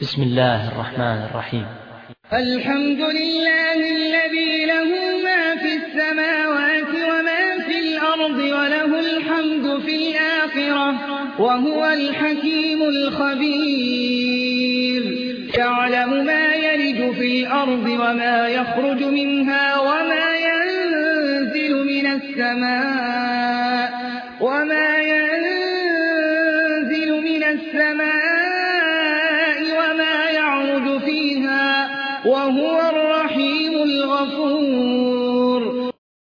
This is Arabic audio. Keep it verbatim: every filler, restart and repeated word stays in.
بسم الله الرحمن الرحيم. الحمد لله الذي له ما في السماوات وما في الأرض وله الحمد في الآخرة وهو الحكيم الخبير. يعلم ما يلج في الأرض وما يخرج منها وما ينزل من السماء وما ينزل من السماء وما يعرج فيها وهو